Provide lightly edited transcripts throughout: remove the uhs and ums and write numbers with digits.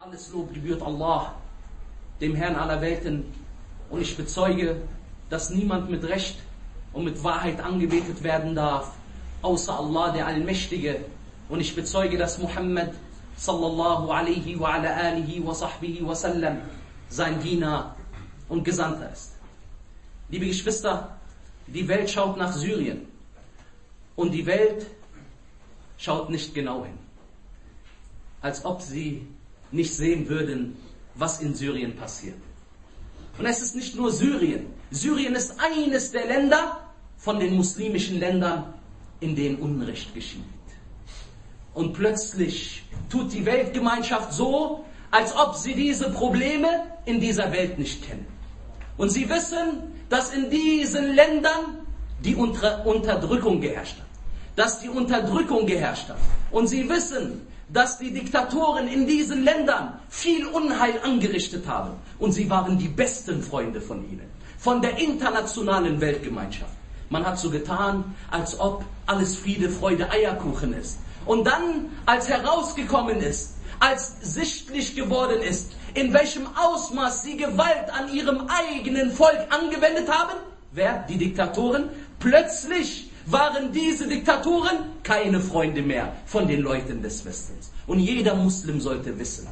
Alles Lob gebührt Allah, dem Herrn aller Welten, und ich bezeuge, dass niemand mit Recht und mit Wahrheit angebetet werden darf, außer Allah, der Allmächtige. Und ich bezeuge, dass Muhammad sallallahu alaihi wa ala alihi wa sahbihi wa sallam sein Diener und Gesandter ist. Liebe Geschwister, die Welt schaut nach Syrien und die Welt schaut nicht genau hin, als ob sie nicht sehen würden, was in Syrien passiert. Und es ist nicht nur Syrien. Syrien ist eines der Länder von den muslimischen Ländern, in denen Unrecht geschieht. Und plötzlich tut die Weltgemeinschaft so, als ob sie diese Probleme in dieser Welt nicht kennen. Und sie wissen, dass in diesen Ländern die Unterdrückung geherrscht hat. Dass die Unterdrückung geherrscht hat. Und sie wissen, dass die Diktatoren in diesen Ländern viel Unheil angerichtet haben. Und sie waren die besten Freunde von ihnen, von der internationalen Weltgemeinschaft. Man hat so getan, als ob alles Friede, Freude, Eierkuchen ist. Und dann, als herausgekommen ist, als sichtlich geworden ist, in welchem Ausmaß sie Gewalt an ihrem eigenen Volk angewendet haben, wer? Die Diktatoren, plötzlich waren diese Diktatoren keine Freunde mehr von den Leuten des Westens. Und jeder Muslim sollte wissen,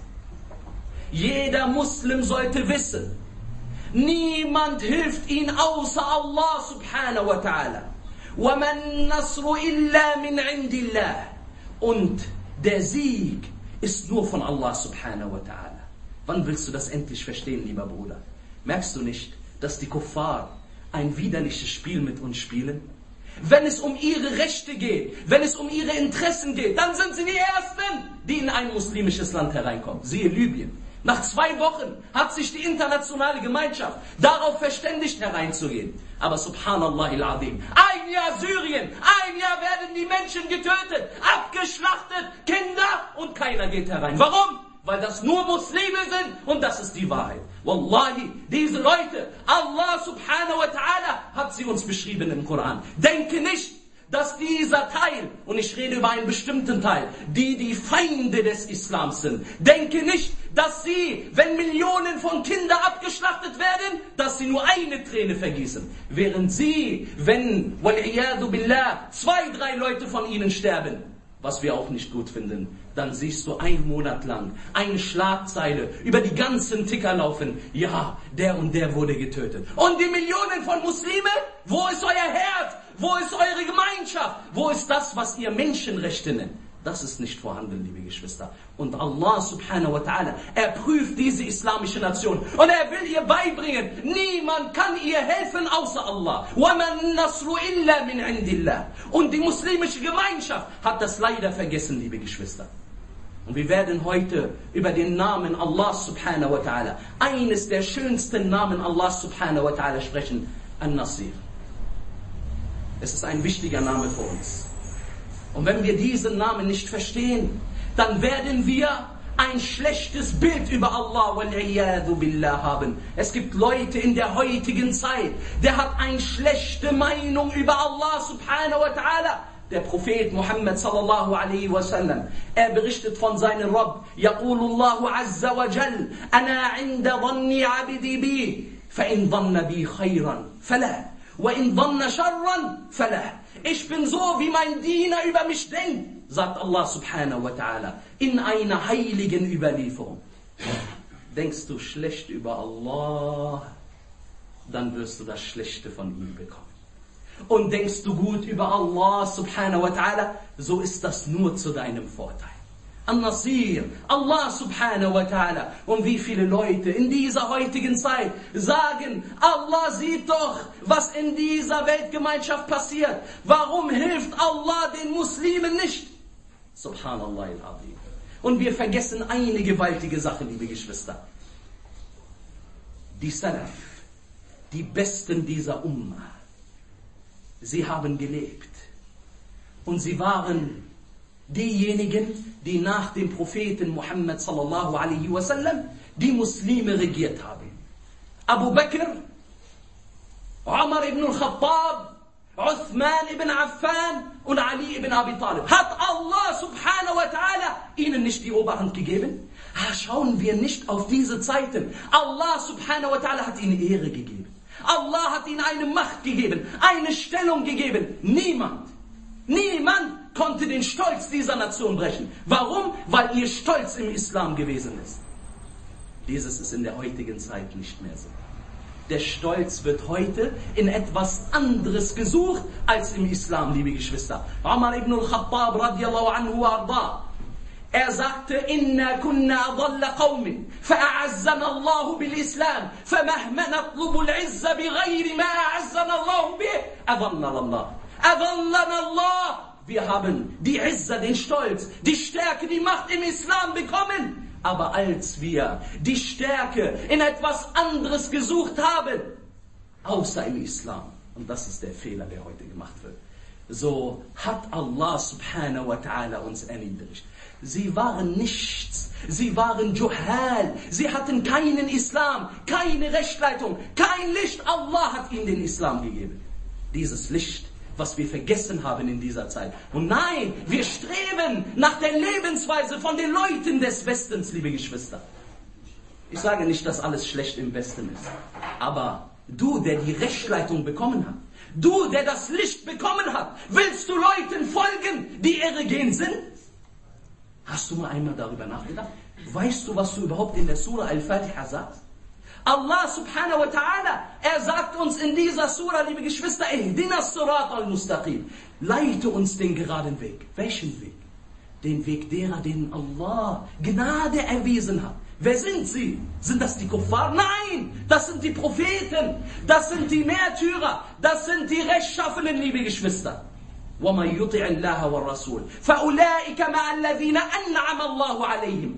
niemand hilft ihnen außer Allah subhanahu wa ta'ala. وَمَنْ نَصْرُ إِلَّا مِنْ عِنْدِ اللَّهِ. Und der Sieg ist nur von Allah subhanahu wa ta'ala. Wann willst du das endlich verstehen, lieber Bruder? Merkst du nicht, dass die Kuffar ein widerliches Spiel mit uns spielen? Wenn es um ihre Rechte geht, wenn es um ihre Interessen geht, dann sind sie die Ersten, die in ein muslimisches Land hereinkommen. Siehe Libyen. Nach 2 Wochen hat sich die internationale Gemeinschaft darauf verständigt, hereinzugehen. Aber subhanallah al-azim, ein Jahr Syrien, ein Jahr werden die Menschen getötet, abgeschlachtet, Kinder, und keiner geht herein. Warum? Weil das nur Muslime sind, und das ist die Wahrheit. Wallahi, diese Leute, Allah subhanahu wa ta'ala hat sie uns beschrieben im Koran. Denke nicht, dass dieser Teil, und ich rede über einen bestimmten Teil, die Feinde des Islams sind. Denke nicht, dass sie, wenn Millionen von Kindern abgeschlachtet werden, dass sie nur eine Träne vergießen. Während sie, wenn, wal-iyadu billah, 2, 3 Leute von ihnen sterben, was wir auch nicht gut finden, dann siehst du 1 Monat lang eine Schlagzeile über die ganzen Ticker laufen. Ja, der und der wurde getötet. Und die Millionen von Muslimen, wo ist euer Herz? Wo ist eure Gemeinschaft? Wo ist das, was ihr Menschenrechte nennt? Das ist nicht vorhanden, liebe Geschwister. Und Allah subhanahu wa ta'ala, er prüft diese islamische Nation. Und er will ihr beibringen, niemand kann ihr helfen außer Allah. وَمَنْ نَصْرُ إِلَّا مِنْ عِنْدِ اللَّهِ. Und die muslimische Gemeinschaft hat das leider vergessen, liebe Geschwister. Und wir werden heute über den Namen Allah subhanahu wa ta'ala, eines der schönsten Namen Allah subhanahu wa ta'ala, sprechen, An-Nasir. Es ist ein wichtiger Name für uns. Und wenn wir diesen Namen nicht verstehen, dann werden wir ein schlechtes Bild über Allah wal-iyadu billah haben. Es gibt Leute in der heutigen Zeit, der hat eine schlechte Meinung über Allah subhanahu wa ta'ala. Der Prophet Muhammad sallallahu alaihi wasallam, er berichtet von seinem Rabb, Yaqulullahu azza wa jal, Ana inda dhanni abdi bi, fa in dhanna bi khayran, falah, wa in dhanna sharran, falah. Ich bin so, wie mein Diener über mich denkt, sagt Allah subhanahu wa ta'ala, in einer heiligen Überlieferung. Denkst du schlecht über Allah, dann wirst du das Schlechte von ihm bekommen. Und denkst du gut über Allah subhanahu wa ta'ala, so ist das nur zu deinem Vorteil. An-Nasir, Allah subhanahu wa ta'ala. Und wie viele Leute in dieser heutigen Zeit sagen, Allah sieht doch, was in dieser Weltgemeinschaft passiert. Warum hilft Allah den Muslimen nicht? Subhanallah al-Azim. Und wir vergessen eine gewaltige Sache, liebe Geschwister. Die Salaf, die Besten dieser Ummah, sie haben gelebt. Und sie waren diejenigen, die nach dem Propheten Muhammad sallallahu alaihi wasallam die Muslime regiert haben. Abu Bakr, Umar ibn al-Khattab, Uthman ibn Affan und Ali ibn Abi Talib. Hat Allah subhanahu wa ta'ala ihnen nicht die Oberhand gegeben? Schauen wir nicht auf diese Zeiten. Allah subhanahu wa ta'ala hat ihnen Ehre gegeben. Allah hat ihnen eine Macht gegeben, eine Stellung gegeben. Niemand konnte den Stolz dieser Nation brechen. Warum? Weil ihr Stolz im Islam gewesen ist. Dieses ist in der heutigen Zeit nicht mehr so. Der Stolz wird heute in etwas anderes gesucht als im Islam, liebe Geschwister. Umar ibn al-Khattab radiyallahu anhu wa arda. Er sagte, Inna kunna adalla qawmin, fa'azzana Allahu bil-Islam, famahma natlubu al-Izza bighayri ma a'azzana Allahu bih, adallana Allah. Adallana Allah. Wir haben die Izza, den Stolz, die Stärke, die Macht im Islam bekommen. Aber als wir die Stärke in etwas anderes gesucht haben, außer im Islam, und das ist der Fehler, der heute gemacht wird, so hat Allah subhanahu wa ta'ala uns erniedrigt. Sie waren nichts, sie waren Juhal, sie hatten keinen Islam, keine Rechtleitung, kein Licht. Allah hat ihnen den Islam gegeben. Dieses Licht, was wir vergessen haben in dieser Zeit. Und nein, wir streben nach der Lebensweise von den Leuten des Westens, liebe Geschwister. Ich sage nicht, dass alles schlecht im Westen ist. Aber du, der die Rechtleitung bekommen hat, du, der das Licht bekommen hat, willst du Leuten folgen, die irre gehen sind? Hast du mal einmal darüber nachgedacht? Weißt du, was du überhaupt in der Surah Al-Fatiha sagst? Allah subhanahu wa ta'ala, er sagt uns in dieser Surah, liebe Geschwister, Ihdina as-Sirat al-Mustaqim. Leite uns den geraden Weg. Welchen Weg? Den Weg derer, denen Allah Gnade erwiesen hat. Wer sind sie? Sind das die Kuffar? Nein, das sind die Propheten, das sind die Märtyrer, das sind die Rechtschaffenen, liebe Geschwister. وَمَنْ يُطِعِ اللَّهَ وَالرَّسُولِ فَأُولَٰئِكَ مَعَ الَّذِينَ أَنْعَمَ اللَّهُ عَلَيْهِمْ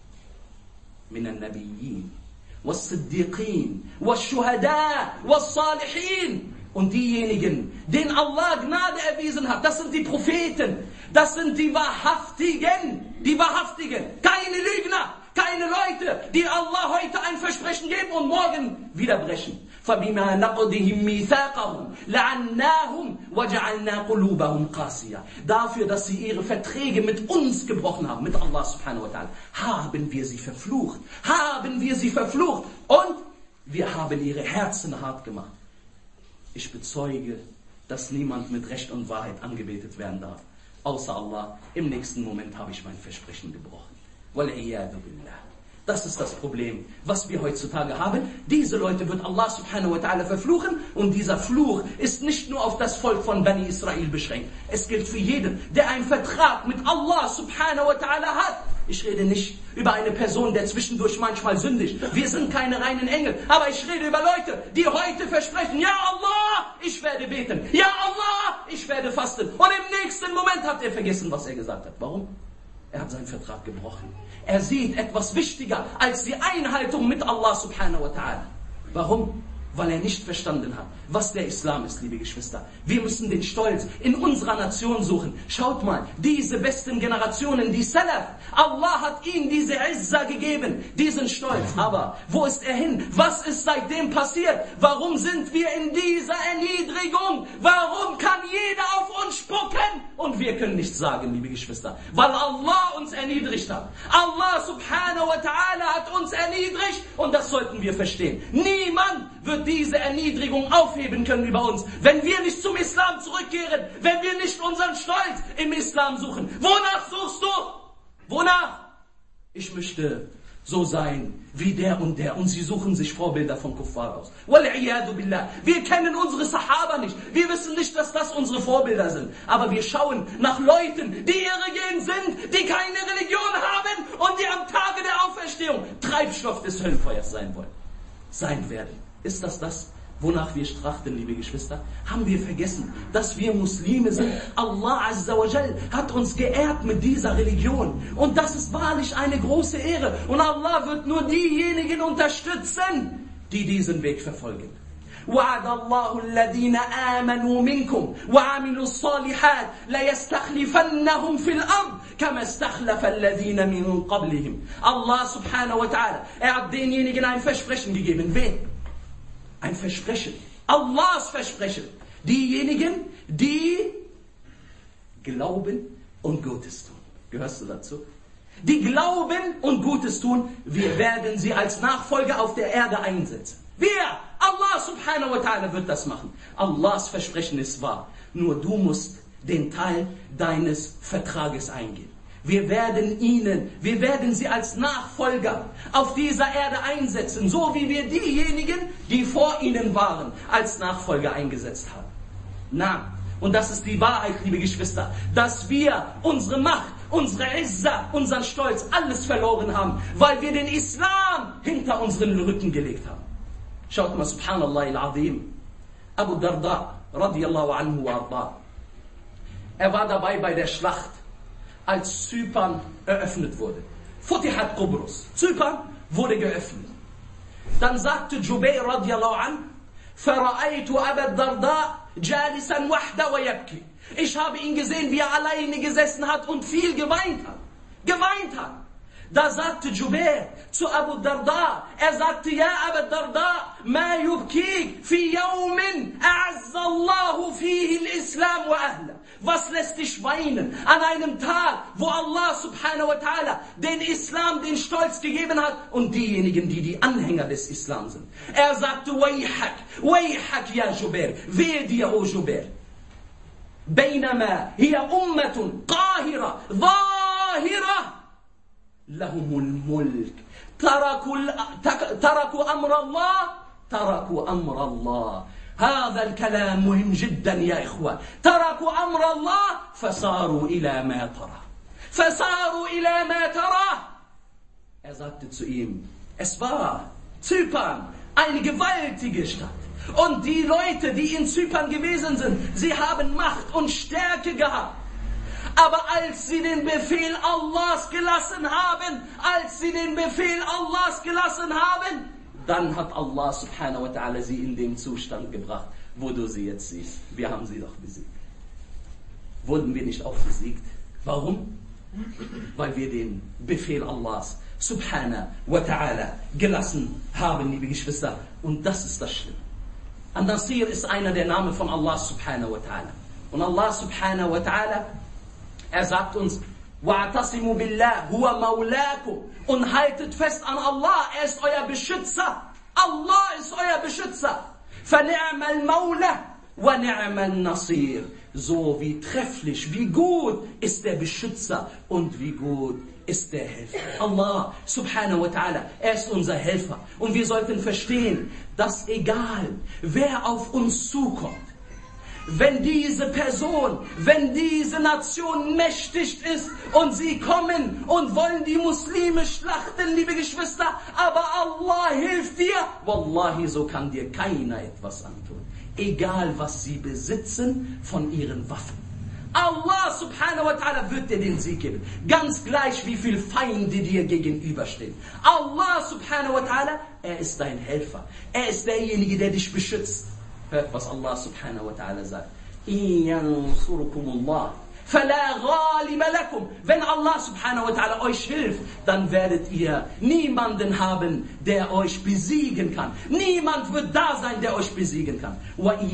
مِنَ النَّبِيِّينَ وَالصِّدِّيقِينَ وَالشُّهَدَاءِ وَالصَّالِحِينَ. Und diejenigen, denen Allah Gnade erwiesen hat, das sind die Propheten, das sind die Wahrhaftigen, keine Lügner, keine Leute, die Allah heute ein Versprechen geben und morgen wieder brechen. فَبِمَا نَقْضِهِمْ مِيثَاقَهُمْ لَعَنَّاهُمْ وَجَعَلْنَا قُلُوبَهُمْ قَاسِيَةً. Dafür, dass sie ihre Verträge mit uns gebrochen haben, mit Allah subhanahu wa ta'ala, haben wir sie verflucht. Und wir haben ihre Herzen hart gemacht. Ich bezeuge, dass niemand mit Recht und Wahrheit angebetet werden darf, außer Allah. Im nächsten Moment habe ich mein Versprechen gebrochen. وَالْعِيَاذُ بِاللَّهِ. Das ist das Problem, was wir heutzutage haben. Diese Leute wird Allah subhanahu wa ta'ala verfluchen, und dieser Fluch ist nicht nur auf das Volk von Bani Israel beschränkt. Es gilt für jeden, der einen Vertrag mit Allah subhanahu wa ta'ala hat. Ich rede nicht über eine Person, der zwischendurch manchmal sündigt. Wir sind keine reinen Engel. Aber ich rede über Leute, die heute versprechen, ja Allah, ich werde beten. Ja Allah, ich werde fasten. Und im nächsten Moment hat er vergessen, was er gesagt hat. Warum? Er hat seinen Vertrag gebrochen. Er sieht etwas wichtiger als die Einhaltung mit Allah subhanahu wa ta'ala. Warum? Weil er nicht verstanden hat, was der Islam ist, liebe Geschwister. Wir müssen den Stolz in unserer Nation suchen. Schaut mal, diese besten Generationen, die Salaf, Allah hat ihnen diese Izza gegeben, diesen Stolz. Aber wo ist er hin? Was ist seitdem passiert? Warum sind wir in dieser Erniedrigung? Warum kann jeder auf uns spucken? Und wir können nichts sagen, liebe Geschwister. Weil Allah uns erniedrigt hat. Allah subhanahu wa ta'ala hat uns erniedrigt, und das sollten wir verstehen. Niemand wird diese Erniedrigung aufheben können über uns, wenn wir nicht zum Islam zurückkehren, wenn wir nicht unseren Stolz im Islam suchen. Wonach suchst du? Wonach? Ich möchte so sein wie der, und sie suchen sich Vorbilder von Kuffar aus. Wal-'iyadu billah. Wir kennen unsere Sahaba nicht. Wir wissen nicht, dass das unsere Vorbilder sind. Aber wir schauen nach Leuten, die irregeht sind, die keine Religion haben und die am Tage der Auferstehung Treibstoff des Höllenfeuers sein werden. Ist das, wonach wir trachten, liebe Geschwister? Haben wir vergessen, dass wir Muslime sind? Allah Azza wa Jal hat uns geehrt mit dieser Religion. Und das ist wahrlich eine große Ehre. Und Allah wird nur diejenigen unterstützen, die diesen Weg verfolgen. وَعَدَ اللَّهُ الَّذِينَ آمَنُوا مِنْكُمْ وَعَمِلُوا الصَّالِحَاتِ لَيَسْتَخْلِفَنَّهُمْ فِي الْأَرْضِ كَمَا اسْتَخْلَفَ الَّذِينَ مِنْ قَبْلِهِمْ. Allah subhanahu wa ta'ala, er hat denjenigen ein Versprechen gegeben. Wen? Ein Versprechen. Allahs Versprechen. Diejenigen, die glauben und Gutes tun. Gehörst du dazu? die glauben und Gutes tun, wir werden sie als Nachfolger auf der Erde einsetzen. Wir, Allah subhanahu wa ta'ala wird das machen. Allahs Versprechen ist wahr. Nur du musst den Teil deines Vertrages eingehen. Wir werden sie als Nachfolger auf dieser Erde einsetzen, so wie wir diejenigen, die vor ihnen waren, als Nachfolger eingesetzt haben. Na, und das ist die Wahrheit, liebe Geschwister, dass wir unsere Macht, unsere Izza, unseren Stolz, alles verloren haben, weil wir den Islam hinter unseren Rücken gelegt haben. Schaut mal, subhanallah al-azim, Abu Darda, radiyallahu anhu wa arda. Er war dabei bei der Schlacht, als Zypern eröffnet wurde. Futihat Qubrus. Zypern wurde geöffnet. Dann sagte Jubayr radiyallahu an, Fara'aytu Abu Darda jalisan wahda wa yabki. Ich habe ihn gesehen, wie er alleine gesessen hat und viel geweint hat. Geweint hat. Da sagte Jubayr zu Abu Darda, er sagte, ja Abu Darda, ma yubkik fi yawmin a'azza Allahu fihi al-Islam wa ahla. Was lässt dich weinen an einem Tag, wo Allah subhanahu wa ta'ala den Islam den Stolz gegeben hat und diejenigen, die die Anhänger des Islam sind. Er sagte, Wayhak ya Jubayr, wehe dir, o Jubayr. Bainama hiya ummatun qahira, zahira. لهم الملك تركوا أمر الله هذا الكلام مهم جدا يا إخوة تركوا أمر الله فصاروا إلى ما ترى Er sagte zu ihm, es war Zypern, eine gewaltige Stadt. Und die Leute, die in Zypern gewesen sind, sie haben Macht und Stärke gehabt. Aber als sie den Befehl Allahs gelassen haben, dann hat Allah subhanahu wa ta'ala sie in den Zustand gebracht, wo du sie jetzt siehst. Wir haben sie doch besiegt. Wurden wir nicht auch besiegt? Warum? Weil wir den Befehl Allahs subhanahu wa ta'ala gelassen haben, liebe Geschwister. Und das ist das Schlimme. An-Nasir ist einer der Namen von Allah subhanahu wa ta'ala. Und Allah subhanahu wa ta'ala, er sagt uns, وَاعْتَصِمُوا بِاللَّهِ هُوَ مَوْلَاكُمْ und haltet fest an Allah, er ist euer Beschützer. Allah ist euer Beschützer. فَنِعْمَ الْمَوْلَى وَنِعْمَ النَّصِيرُ. So wie trefflich, wie gut ist der Beschützer und wie gut ist der Helfer. Allah subhanahu wa ta'ala, er ist unser Helfer. Und wir sollten verstehen, dass egal wer auf uns zukommt, wenn diese Person, wenn diese Nation mächtig ist und sie kommen und wollen die Muslime schlachten, liebe Geschwister, aber Allah hilft dir, wallahi, so kann dir keiner etwas antun. Egal was sie besitzen von ihren Waffen. Allah subhanahu wa ta'ala wird dir den Sieg geben. Ganz gleich wie viele Feinde dir gegenüberstehen. Allah subhanahu wa ta'ala, er ist dein Helfer. Er ist derjenige, der dich beschützt. Hört, was Allah subhanahu wa ta'ala sagt. Wenn Allah subhanahu wa ta'ala euch hilft, dann werdet ihr niemanden haben, der euch besiegen kann. Niemand wird da sein, der euch besiegen kann.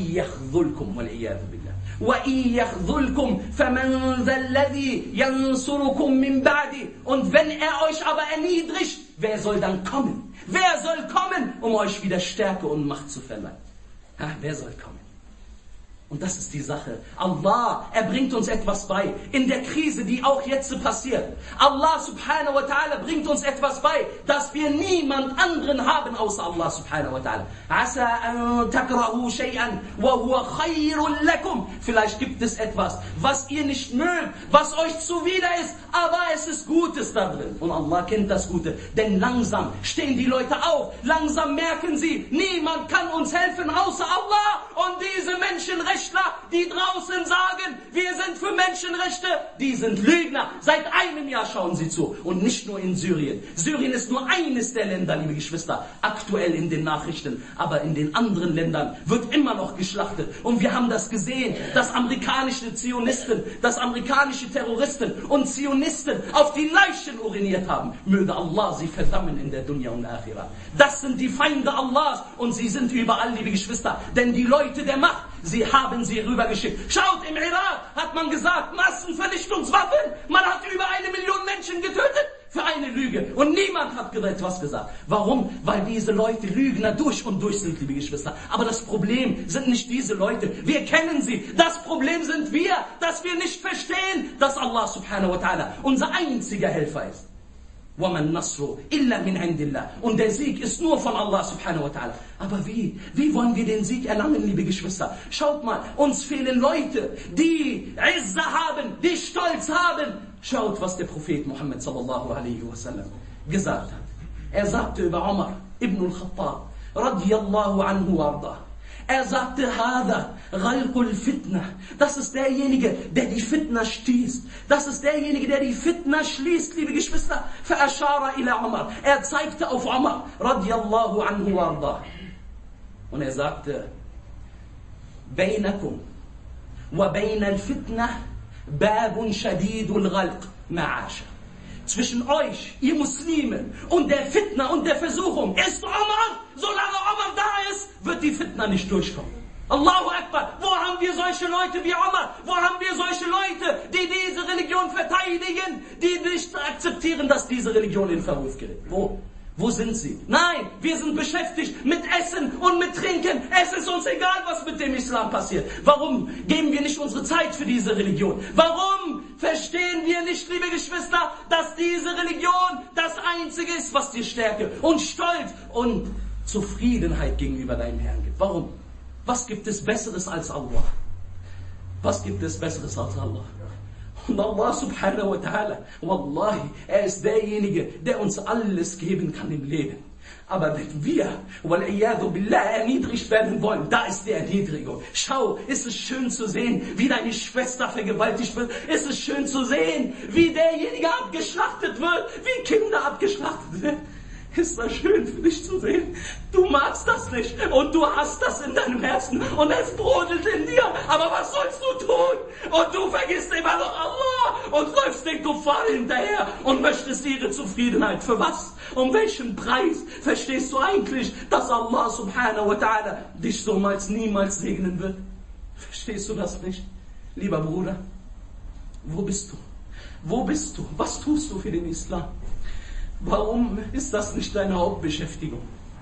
Und wenn er euch aber erniedrigt, wer soll dann kommen? Wer soll kommen, um euch wieder Stärke und Macht zu verleihen? Wer soll kommen? Und das ist die Sache. Allah, er bringt uns etwas bei. In der Krise, die auch jetzt passiert. Allah subhanahu wa ta'ala bringt uns etwas bei, dass wir niemand anderen haben außer Allah subhanahu wa ta'ala. Asa an takrahu shay'an wa huwa khayrun lakum. Vielleicht gibt es etwas, was ihr nicht mögt, was euch zuwider ist, aber es ist Gutes da drin. Und Allah kennt das Gute. Denn langsam stehen die Leute auf. Langsam merken sie, niemand kann uns helfen außer Allah. Und diese Menschenrechtler, die draußen sagen, wir sind für Menschenrechte, die sind Lügner. Seit einem Jahr schauen sie zu. Und nicht nur in Syrien. Syrien ist nur eines der Länder, liebe Geschwister, aktuell in den Nachrichten. Aber in den anderen Ländern wird immer noch geschlachtet. Und wir haben das gesehen, dass amerikanische Zionisten, dass amerikanische Terroristen und Zionisten auf die Leichen uriniert haben. Möge Allah sie verdammen in der Dunya und Akhirah. Das sind die Feinde Allahs und sie sind überall, liebe Geschwister. Denn die Leute der Macht, sie haben sie rübergeschickt. Schaut, im Irak hat man gesagt, Massenvernichtungswaffen. Man hat über 1 Million Menschen getötet. für eine Lüge. Und niemand hat etwas gesagt. Warum? Weil diese Leute Lügner durch und durch sind, liebe Geschwister. Aber das Problem sind nicht diese Leute. Wir kennen sie. Das Problem sind wir, dass wir nicht verstehen, dass Allah subhanahu wa ta'ala unser einziger Helfer ist. وَمَا النَّصْرُ إِلَّا مِنْ عِنْدِ اللَّهِ. Und der Sieg ist nur von Allah subhanahu wa ta'ala. Aber wie? Wie wollen wir den Sieg erlangen, liebe Geschwister? Schaut mal, uns fehlen Leute, die Izza haben, die Stolz haben. Schaut, was der Prophet Muhammad sallallahu alaihi wasallam gesagt hat. Er sagte über Umar ibn al-Khattab radiyallahu anhu warda. Er sagte, Hada ghalqul fitna. Das ist derjenige, der die Fitna stieß. Das ist derjenige, der die Fitna schließt, liebe Geschwister. Fa'ashara ila Umar. Er zeigte auf Umar radiyallahu anhu warda. Und er sagte, Bainakum wa bain al-fitna babun shadidul ghalq ma'asha. Zwischen euch, ihr Muslime, und der Fitna und der Versuchung ist Umar. Solange Umar da ist, wird die Fitna nicht durchkommen. Allahu Akbar. Wo haben wir solche Leute wie Umar? Wo haben wir solche Leute, die diese Religion verteidigen, die nicht akzeptieren, dass diese Religion in Verruf gerät? Wo? Wo sind sie? Nein, wir sind beschäftigt mit Essen und mit Trinken. Es ist uns egal, was mit dem Islam passiert. Warum geben wir nicht unsere Zeit für diese Religion? Warum verstehen wir nicht, liebe Geschwister, dass diese Religion das Einzige ist, was dir Stärke und Stolz und Zufriedenheit gegenüber deinem Herrn gibt? Warum? Was gibt es Besseres als Allah? Was gibt es Besseres als Allah? Und Allah subhanahu wa ta'ala, wallahi, er ist derjenige, der uns alles geben kann im Leben. Aber wenn wir, wal'iyadu billah, erniedrigt werden wollen, da ist die Erniedrigung. Schau, ist es schön zu sehen, wie deine Schwester vergewaltigt wird. Ist es schön zu sehen, wie derjenige abgeschlachtet wird, wie Kinder abgeschlachtet werden. Ist das schön für dich zu sehen? Du magst das nicht und du hast das in deinem Herzen und es brodelt in dir. Aber was sollst du tun? Und du vergisst immer noch Allah und läufst den Kuffar hinterher und möchtest ihre Zufriedenheit. Für was? Um welchen Preis? Verstehst du eigentlich, dass Allah subhanahu wa ta'ala dich so niemals segnen wird? Verstehst du das nicht? Lieber Bruder, wo bist du? Wo bist du? Was tust du für den Islam? Warum ist das nicht deine Hauptbeschäftigung?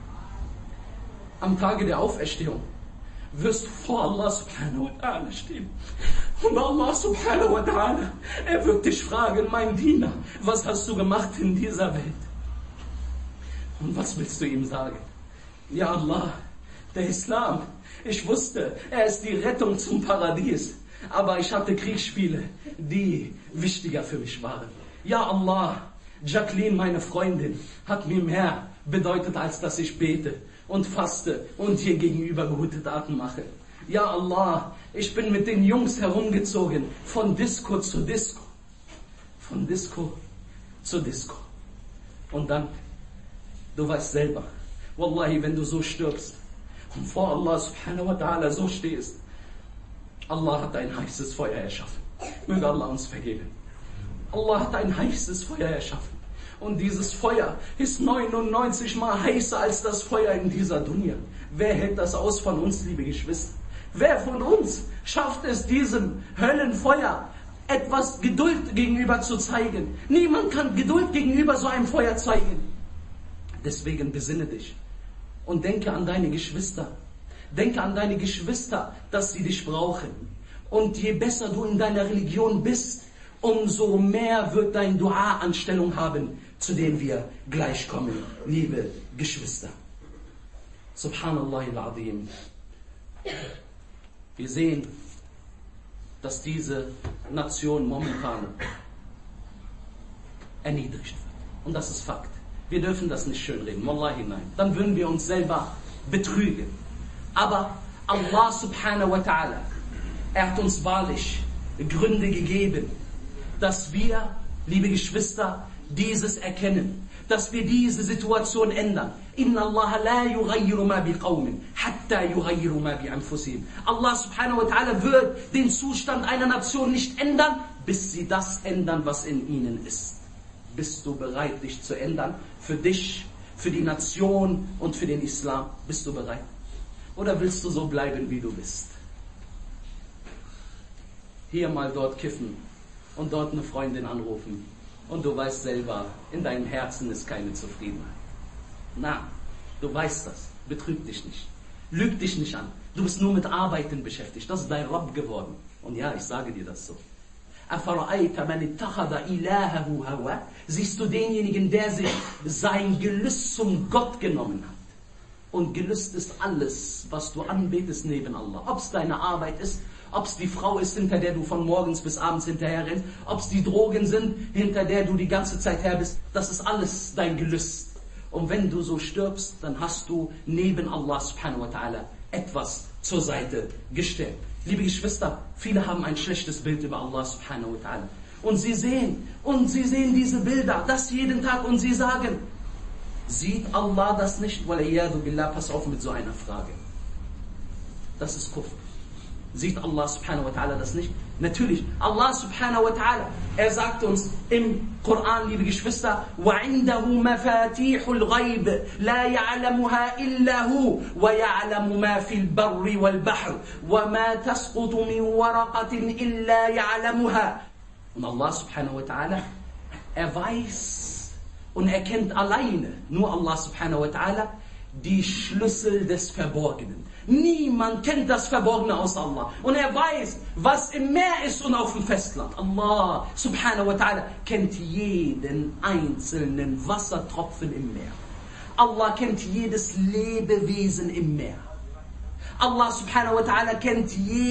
Am Tage der Auferstehung wirst du vor Allah subhanahu wa ta'ala stehen. Und Allah subhanahu wa ta'ala, er wird dich fragen, mein Diener, was hast du gemacht in dieser Welt? Und was willst du ihm sagen? Ja Allah, der Islam, ich wusste, er ist die Rettung zum Paradies. Aber ich hatte Kriegsspiele, die wichtiger für mich waren. Ja Allah, Jacqueline, meine Freundin, hat mir mehr bedeutet, als dass ich bete und faste und hier gegenüber gute Taten mache. Ja Allah, ich bin mit den Jungs herumgezogen, von Disco zu Disco. Von Disco zu Disco. Und dann, du weißt selber, Wallahi, wenn du so stirbst und vor Allah subhanahu wa ta'ala so stehst, Allah hat ein heißes Feuer erschaffen. Möge Allah uns vergeben. Allah hat ein heißes Feuer erschaffen. Und dieses Feuer ist 99 Mal heißer als das Feuer in dieser Dunya. Wer hält das aus von uns, liebe Geschwister? Wer von uns schafft es, diesem Höllenfeuer etwas Geduld gegenüber zu zeigen? Niemand kann Geduld gegenüber so einem Feuer zeigen. Deswegen besinne dich und denke an deine Geschwister. Denke an deine Geschwister, dass sie dich brauchen. Und je besser du in deiner Religion bist, umso mehr wird dein Dua Anstellung haben, zu dem wir gleich kommen, liebe Geschwister. Subhanallah al-Azim. Wir sehen, dass diese Nation momentan erniedrigt wird. Und das ist Fakt. Wir dürfen das nicht schönreden. Wallahi nein. Dann würden wir uns selber betrügen. Aber Allah subhanahu wa ta'ala, er hat uns wahrlich Gründe gegeben, dass wir, liebe Geschwister, dieses erkennen, dass wir diese Situation ändern. Inna Allah la yughayyiru ma biqawmin hatta yughayyiru ma bi anfusihim. Allah subhanahu wa ta'ala wird den Zustand einer Nation nicht ändern, bis sie das ändern, was in ihnen ist. Bist du bereit, dich zu ändern? Für dich, für die Nation und für den Islam? Bist du bereit? Oder willst du so bleiben, wie du bist? Hier mal dort kiffen und dort eine Freundin anrufen Und du weißt selber, in deinem Herzen ist keine Zufriedenheit. Na, du weißt das. Betrüg dich nicht. Lüg dich nicht an. Du bist nur mit Arbeiten beschäftigt. Das ist dein Rabb geworden. Und ja, ich sage dir das so. Siehst du denjenigen, der sich sein Gelüst zum Gott genommen hat? Und Gelüst ist alles, was du anbetest neben Allah. Ob es deine Arbeit ist, ob es die Frau ist, hinter der du von morgens bis abends hinterher rennst, ob es die Drogen sind, hinter der du die ganze Zeit her bist, das ist alles dein Gelüst. Und wenn du so stirbst, dann hast du neben Allah subhanahu wa ta'ala etwas zur Seite gestellt. Liebe Geschwister, viele haben ein schlechtes Bild über Allah subhanahu wa ta'ala. Und sie sehen diese Bilder, das jeden Tag, und sie sagen, sieht Allah das nicht? Waliyadu billah, pass auf mit so einer Frage. Das ist Kufr. Sieht Allah subhanahu wa ta'ala das nicht? Natürlich, Allah subhanahu wa ta'ala, er sagt uns im Koran, liebe Geschwister, وَعِنْدَهُ مَفَاتِيحُ الْغَيْبِ لَا يَعْلَمُهَا إِلَّا هُ وَيَعْلَمُ مَا فِي الْبَرِّ وَالْبَحْرِ وَمَا تَسْقُطُ مِنْ وَرَقَةٍ إِلَّا يَعْلَمُهَا. Und Allah subhanahu wa ta'ala, er weiß und er kennt alleine, nur Allah subhanahu wa ta'ala, die Schlüssel des Verborgenen. Niemand kennt das Verborgene aus Allah. Und er weiß, was im Meer ist und auf dem Festland. Allah subhanahu wa ta'ala kennt jeden einzelnen Wassertropfen im Meer. Allah kennt jedes Lebewesen im Meer. Allah subhanahu wa ta'ala kennt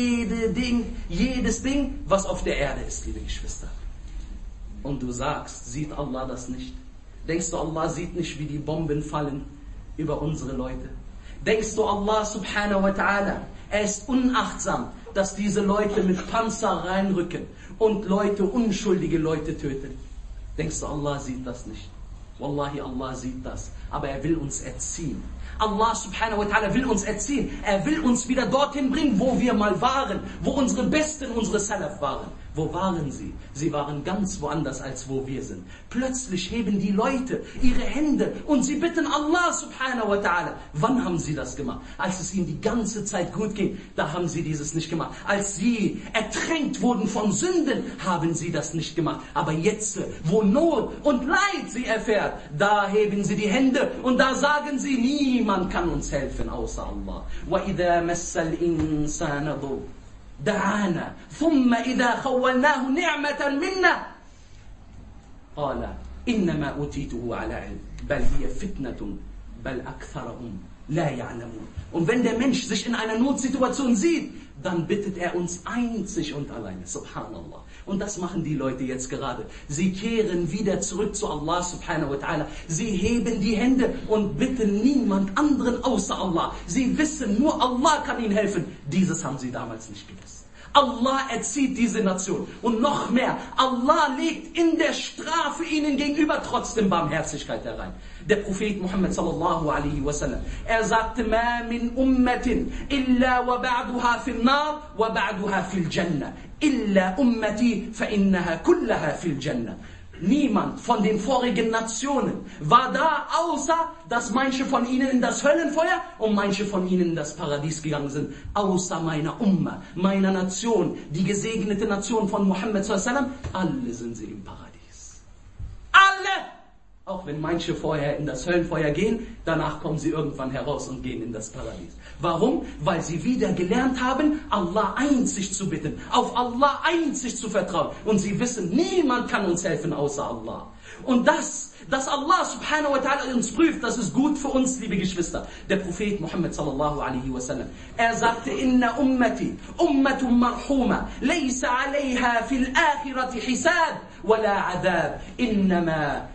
jedes Ding, was auf der Erde ist, liebe Geschwister. Und du sagst, sieht Allah das nicht? Denkst du, Allah sieht nicht, wie die Bomben fallen über unsere Leute? Denkst du, Allah subhanahu wa ta'ala, er ist unachtsam, dass diese Leute mit Panzer reinrücken und unschuldige Leute töten? Denkst du, Allah sieht das nicht? Wallahi, Allah sieht das, aber er will uns erziehen. Allah subhanahu wa ta'ala will uns erziehen. Er will uns wieder dorthin bringen, wo wir mal waren, wo unsere Besten, unsere Salaf waren. Wo waren sie? Sie waren ganz woanders, als wo wir sind. Plötzlich heben die Leute ihre Hände und sie bitten Allah subhanahu wa ta'ala. Wann haben sie das gemacht? Als es ihnen die ganze Zeit gut ging, da haben sie dieses nicht gemacht. Als sie ertränkt wurden von Sünden, haben sie das nicht gemacht. Aber jetzt, wo Not und Leid sie erfährt, da heben sie die Hände und da sagen sie, niemand kann uns helfen außer Allah. وَإِذَا مَسَّ الْإِنسَانَ ضُرٌّ دعانا ثم إذا خولناه نعمة منا قال إنما أوتيته على علم بل هي فتنة بل أكثرهم لا يعلمون. Und wenn der Mensch sich in einer Notsituation sieht, dann bittet er uns einzig und alleine. Subhanallah. Und das machen die Leute jetzt gerade. Sie kehren wieder zurück zu Allah subhanahu wa ta'ala. Sie heben die Hände und bitten niemand anderen außer Allah. Sie wissen, nur Allah kann ihnen helfen. Dieses haben sie damals nicht gewusst. Allah erzieht diese Nation. Und noch mehr, Allah legt in der Strafe ihnen gegenüber trotzdem Barmherzigkeit herein. Der Prophet Muhammad sallallahu alaihi wasallam, er sagte, Ma min ummatin illa wa ba'duha fil nar wa ba'duha fil jannah. Illa ummati fa innaha kullaha fil jannah. Niemand von den vorigen Nationen war da, außer dass manche von ihnen in das Höllenfeuer und manche von ihnen in das Paradies gegangen sind. Außer meiner Umma, meiner Nation, die gesegnete Nation von Muhammad sallallahu alaihi wasallam, alle sind sie im Paradies. Alle! Auch wenn manche vorher in das Höllenfeuer gehen, danach kommen sie irgendwann heraus und gehen in das Paradies. Warum? Weil sie wieder gelernt haben, Allah einzig zu bitten, auf Allah einzig zu vertrauen. Und sie wissen, niemand kann uns helfen außer Allah. Und dass Allah subhanahu wa ta'ala uns prüft, das ist gut für uns, liebe Geschwister. Der Prophet Muhammad sallallahu alaihi wasallam, er sagte, Inna ummati, ummatun marhuma, laysa alayha fil akhirati hisab, wala adab, innama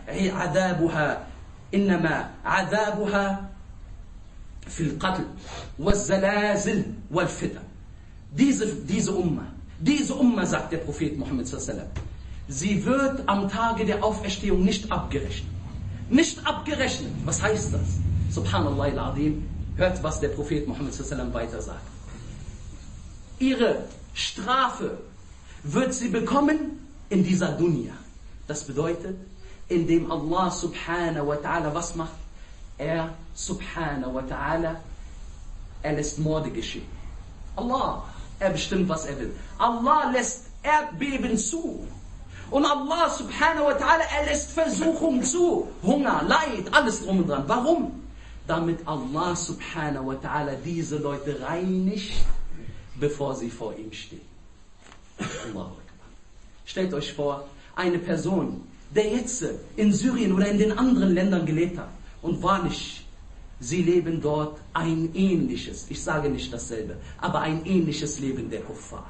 adabuha fil qatl, wal zalazil, wal fitan. Diese Umma, sagt der Prophet Muhammad sallallahu alaihi wasallam, sie wird am Tage der Auferstehung nicht abgerechnet. Nicht abgerechnet. Was heißt das? Subhanallah al-Azim. Hört, was der Prophet Muhammad sallallahu alaihi wasallam weiter sagt. Ihre Strafe wird sie bekommen in dieser Dunya. Das bedeutet, indem Allah subhanahu wa ta'ala was macht? Er subhanahu wa ta'ala, er lässt Morde geschehen. Allah, er bestimmt, was er will. Allah lässt Erdbeben zu. Und Allah subhanahu wa ta'ala, er lässt Versuchung zu. Hunger, Leid, alles drum und dran. Warum? Damit Allah subhanahu wa ta'ala diese Leute reinigt, bevor sie vor ihm stehen. Allahu Akbar. Stellt euch vor, eine Person, der jetzt in Syrien oder in den anderen Ländern gelebt hat. Und wahrlich, sie leben dort ein ähnliches, ich sage nicht dasselbe, aber ein ähnliches Leben der Kuffar.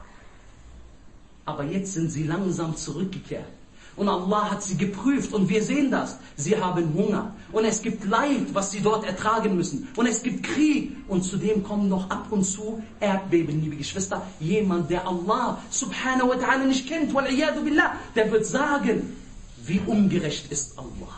Aber jetzt sind sie langsam zurückgekehrt. Und Allah hat sie geprüft und wir sehen das. Sie haben Hunger und es gibt Leid, was sie dort ertragen müssen. Und es gibt Krieg und zudem kommen noch ab und zu Erdbeben, liebe Geschwister. Jemand, der Allah subhanahu wa ta'ala nicht kennt, wal'iyadu billah, der wird sagen, wie ungerecht ist Allah.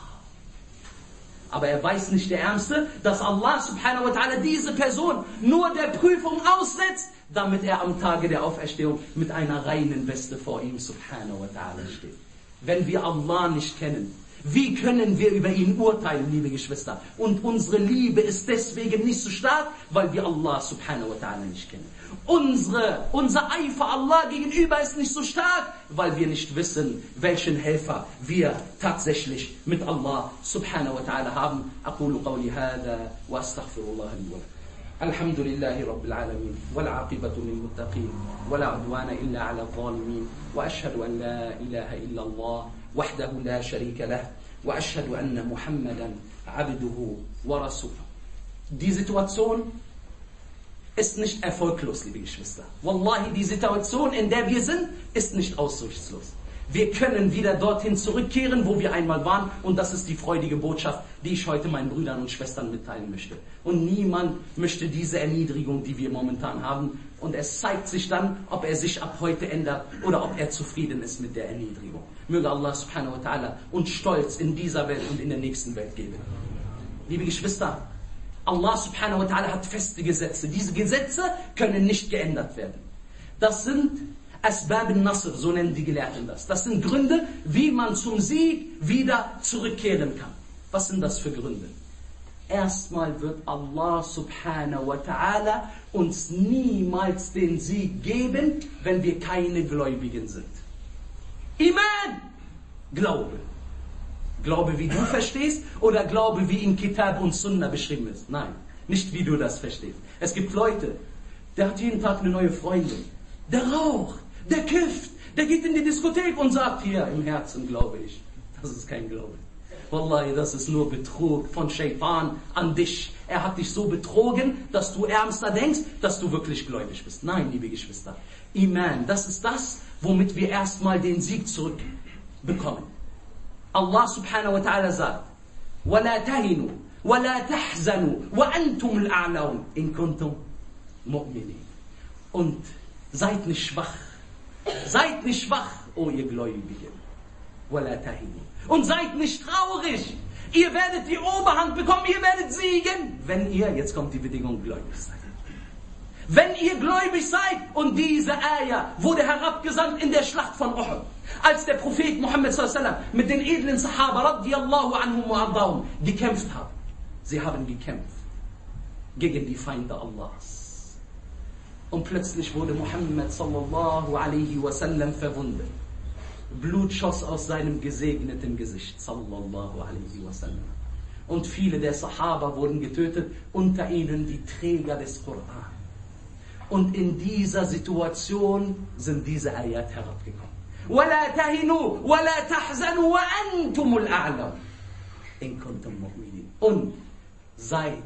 Aber er weiß nicht, der Ärmste, dass Allah subhanahu wa ta'ala diese Person nur der Prüfung aussetzt, damit er am Tage der Auferstehung mit einer reinen Weste vor ihm subhanahu wa ta'ala steht. Wenn wir Allah nicht kennen, wie können wir über ihn urteilen, liebe Geschwister? Und unsere Liebe ist deswegen nicht so stark, weil wir Allah subhanahu wa ta'ala nicht kennen. Unser Eifer Allah gegenüber ist nicht so stark, weil wir nicht wissen, welchen Helfer wir tatsächlich mit Allah subhanahu wa ta'ala haben. أقول قولي هذا وأستغفر الله لي ولكم. الحمد لله رب العالمين والعاقبة للمتقين ولا عدوان إلا على الظالمين وأشهد أن لا إله إلا الله وحده لا شريك له وأشهد أن محمدا عبده ورسوله. Die Situation ist nicht erfolglos, liebe Geschwister. Wallahi, die Situation, in der wir sind, ist nicht aussichtslos. Wir können wieder dorthin zurückkehren, wo wir einmal waren. Und das ist die freudige Botschaft, die ich heute meinen Brüdern und Schwestern mitteilen möchte. Und niemand möchte diese Erniedrigung, die wir momentan haben. Und es zeigt sich dann, ob er sich ab heute ändert oder ob er zufrieden ist mit der Erniedrigung. Möge Allah subhanahu wa ta'ala uns Stolz in dieser Welt und in der nächsten Welt geben. Liebe Geschwister, Allah subhanahu wa ta'ala hat feste Gesetze. Diese Gesetze können nicht geändert werden. Das sind Asbab al-Nasr, so nennen die Gelehrten das. Das sind Gründe, wie man zum Sieg wieder zurückkehren kann. Was sind das für Gründe? Erstmal wird Allah subhanahu wa ta'ala uns niemals den Sieg geben, wenn wir keine Gläubigen sind. Iman, Glaube. Glaube, wie du verstehst, oder Glaube, wie in Kitab und Sunnah beschrieben ist. Nein, nicht wie du das verstehst. Es gibt Leute, der hat jeden Tag eine neue Freundin. Der raucht, der kifft, der geht in die Diskothek und sagt, hier im Herzen glaube ich. Das ist kein Glaube. Wallahi, das ist nur Betrug von Shaitan an dich. Er hat dich so betrogen, dass du ärmster denkst, dass du wirklich gläubig bist. Nein, liebe Geschwister. Iman, das ist das, womit wir erstmal den Sieg zurückbekommen. Allah subhanahu wa ta'ala sagt, وَلَا تَهِنُوا وَلَا تَحْزَنُوا وَأَنْتُمُ الْأَعْلَوْنَ إِن كُنتُمْ مُؤْمِنِينَ. Und seid nicht schwach. Seid nicht schwach, o ihr Gläubigen. وَلَا تَهِنُوا. Und seid nicht traurig. Ihr werdet die Oberhand bekommen, ihr werdet siegen, wenn ihr, jetzt kommt die Bedingung, gläubig seid. Wenn ihr gläubig seid, und diese Ayah wurde herabgesandt in der Schlacht von Uhud, als der Prophet Muhammad sallallahu alaihi wasallam mit den edlen Sahaba radiyallahu anhum wa ardahum gekämpft hat. Sie haben gekämpft gegen die Feinde Allahs. Und plötzlich wurde Muhammad sallallahu alaihi wasallam verwundet. Blut schoss aus seinem gesegneten Gesicht sallallahu alaihi wasallam. Und viele der Sahaba wurden getötet, unter ihnen die Träger des Koran. Und in dieser Situation sind diese Ayat herabgekommen. وَلَا تَهِنُوا وَلَا تَحْزَنُوا وَأَنْتُمُ الْأَعْلَوْنَ إِن كُنتُم مُؤْمِنِينَ. Und seid